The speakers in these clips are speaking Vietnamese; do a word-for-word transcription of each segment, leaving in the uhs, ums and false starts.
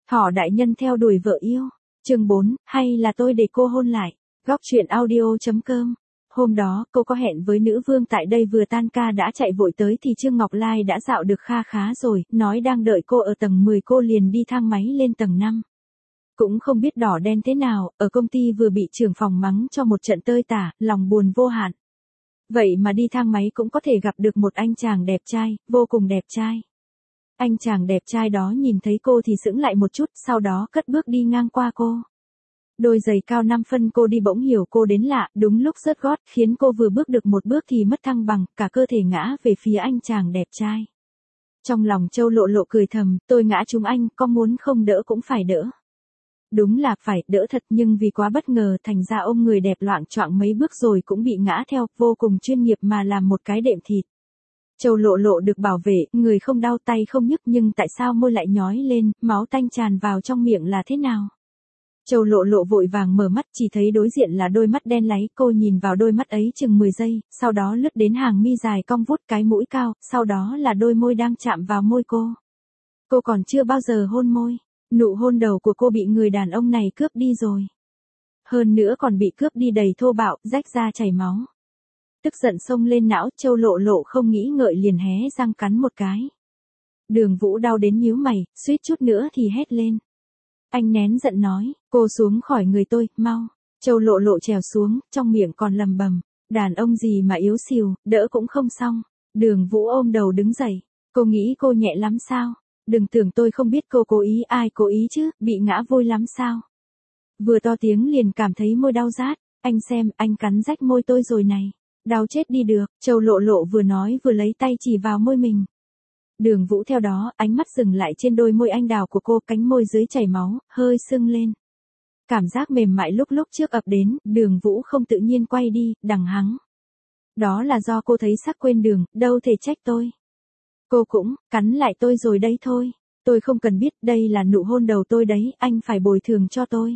Thỏ đại nhân theo đuổi vợ yêu. Chương bốn, hay là tôi để cô hôn lại. Góc truyện audio.com. Hôm đó, cô có hẹn với nữ vương tại đây vừa tan ca đã chạy vội tới thì Trương Ngọc Lai đã dạo được kha khá rồi, nói đang đợi cô ở tầng mười, cô liền đi thang máy lên tầng năm. Cũng không biết đỏ đen thế nào, ở công ty vừa bị trưởng phòng mắng cho một trận tơi tả, lòng buồn vô hạn. Vậy mà đi thang máy cũng có thể gặp được một anh chàng đẹp trai, vô cùng đẹp trai. Anh chàng đẹp trai đó nhìn thấy cô thì sững lại một chút, sau đó cất bước đi ngang qua cô. Đôi giày cao năm phân cô đi bỗng hiểu cô đến lạ, đúng lúc rớt gót, khiến cô vừa bước được một bước thì mất thăng bằng, cả cơ thể ngã về phía anh chàng đẹp trai. Trong lòng Châu Lộ Lộ cười thầm, tôi ngã trúng anh, có muốn không đỡ cũng phải đỡ. Đúng là phải đỡ thật, nhưng vì quá bất ngờ thành ra ôm người đẹp loạng choạng mấy bước rồi cũng bị ngã theo, vô cùng chuyên nghiệp mà làm một cái đệm thịt. Châu Lộ Lộ được bảo vệ, người không đau tay không nhức, nhưng tại sao môi lại nhói lên, máu tanh tràn vào trong miệng là thế nào? Châu Lộ Lộ vội vàng mở mắt, chỉ thấy đối diện là đôi mắt đen láy, cô nhìn vào đôi mắt ấy chừng mười giây, sau đó lướt đến hàng mi dài cong vút, cái mũi cao, sau đó là đôi môi đang chạm vào môi cô. Cô còn chưa bao giờ hôn môi, nụ hôn đầu của cô bị người đàn ông này cướp đi rồi. Hơn nữa còn bị cướp đi đầy thô bạo, rách da chảy máu. Tức giận xông lên não, Châu Lộ Lộ không nghĩ ngợi liền hé răng cắn một cái. Đường Vũ đau đến nhíu mày, suýt chút nữa thì hét lên. Anh nén giận nói, cô xuống khỏi người tôi, mau. Châu Lộ Lộ trèo xuống, trong miệng còn lầm bầm, đàn ông gì mà yếu xìu, đỡ cũng không xong. Đường Vũ ôm đầu đứng dậy, cô nghĩ cô nhẹ lắm sao? Đừng tưởng tôi không biết cô cố ý, ai cố ý chứ, bị ngã vui lắm sao? Vừa to tiếng liền cảm thấy môi đau rát, anh xem, anh cắn rách môi tôi rồi này. Đau chết đi được, Châu Lộ Lộ vừa nói vừa lấy tay chỉ vào môi mình. Đường Vũ theo đó, ánh mắt dừng lại trên đôi môi anh đào của cô, cánh môi dưới chảy máu, hơi sưng lên. Cảm giác mềm mại lúc lúc trước ập đến, Đường Vũ không tự nhiên quay đi, đằng hắng. Đó là do cô thấy sắc quên đường, đâu thể trách tôi. Cô cũng, cắn lại tôi rồi đấy thôi. Tôi không cần biết, đây là nụ hôn đầu tôi đấy, anh phải bồi thường cho tôi.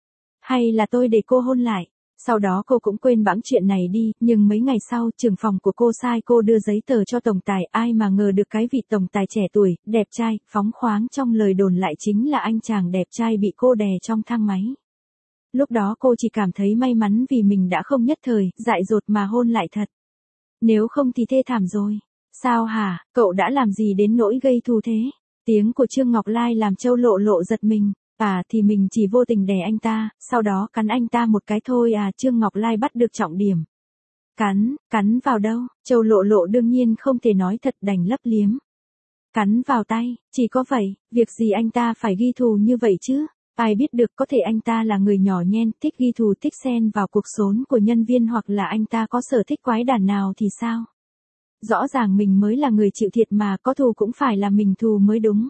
Hay là tôi để cô hôn lại. Sau đó cô cũng quên bẵng chuyện này đi, nhưng mấy ngày sau, trưởng phòng của cô sai cô đưa giấy tờ cho tổng tài, ai mà ngờ được cái vị tổng tài trẻ tuổi, đẹp trai, phóng khoáng trong lời đồn lại chính là anh chàng đẹp trai bị cô đè trong thang máy. Lúc đó cô chỉ cảm thấy may mắn vì mình đã không nhất thời, dại dột mà hôn lại thật. Nếu không thì thê thảm rồi. Sao hả, cậu đã làm gì đến nỗi gây thù thế? Tiếng của Trương Ngọc Lai làm Châu Lộ Lộ giật mình. À thì mình chỉ vô tình đè anh ta, sau đó cắn anh ta một cái thôi à. Trương Ngọc Lai bắt được trọng điểm. Cắn, cắn vào đâu? Châu Lộ Lộ đương nhiên không thể nói thật, đành lấp liếm. Cắn vào tay, chỉ có vậy, việc gì anh ta phải ghi thù như vậy chứ? Ai biết được, có thể anh ta là người nhỏ nhen, thích ghi thù, thích xen vào cuộc sống của nhân viên, hoặc là anh ta có sở thích quái đản nào thì sao? Rõ ràng mình mới là người chịu thiệt mà, có thù cũng phải là mình thù mới đúng.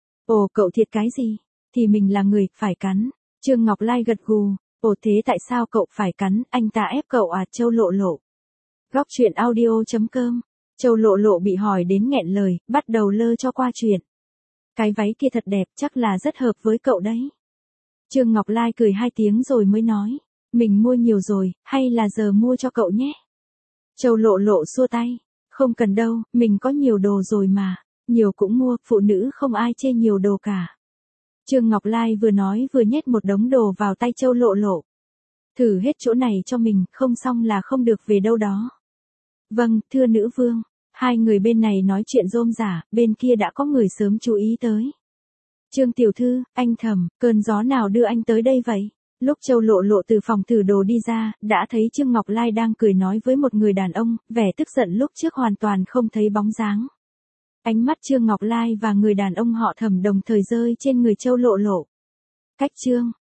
Ồ, cậu thiệt cái gì? Thì mình là người, phải cắn. Trương Ngọc Lai gật gù. Ồ thế tại sao cậu phải cắn, anh ta ép cậu à? Châu Lộ Lộ. Góc truyện audio.com. Châu Lộ Lộ bị hỏi đến nghẹn lời, bắt đầu lơ cho qua chuyện. Cái váy kia thật đẹp, chắc là rất hợp với cậu đấy. Trương Ngọc Lai cười hai tiếng rồi mới nói. Mình mua nhiều rồi, hay là giờ mua cho cậu nhé? Châu Lộ Lộ xua tay. Không cần đâu, mình có nhiều đồ rồi mà. Nhiều cũng mua, phụ nữ không ai chê nhiều đồ cả. Trương Ngọc Lai vừa nói vừa nhét một đống đồ vào tay Châu Lộ Lộ. Thử hết chỗ này cho mình, không xong là không được về đâu đó. Vâng, thưa nữ vương. Hai người bên này nói chuyện rôm rả, bên kia đã có người sớm chú ý tới. Trương tiểu thư, anh thầm, cơn gió nào đưa anh tới đây vậy? Lúc Châu Lộ Lộ từ phòng thử đồ đi ra, đã thấy Trương Ngọc Lai đang cười nói với một người đàn ông, vẻ tức giận lúc trước hoàn toàn không thấy bóng dáng. Ánh mắt Trương Ngọc Lai và người đàn ông họ Thẩm đồng thời rơi trên người Châu Lộ Lộ. Cách Trương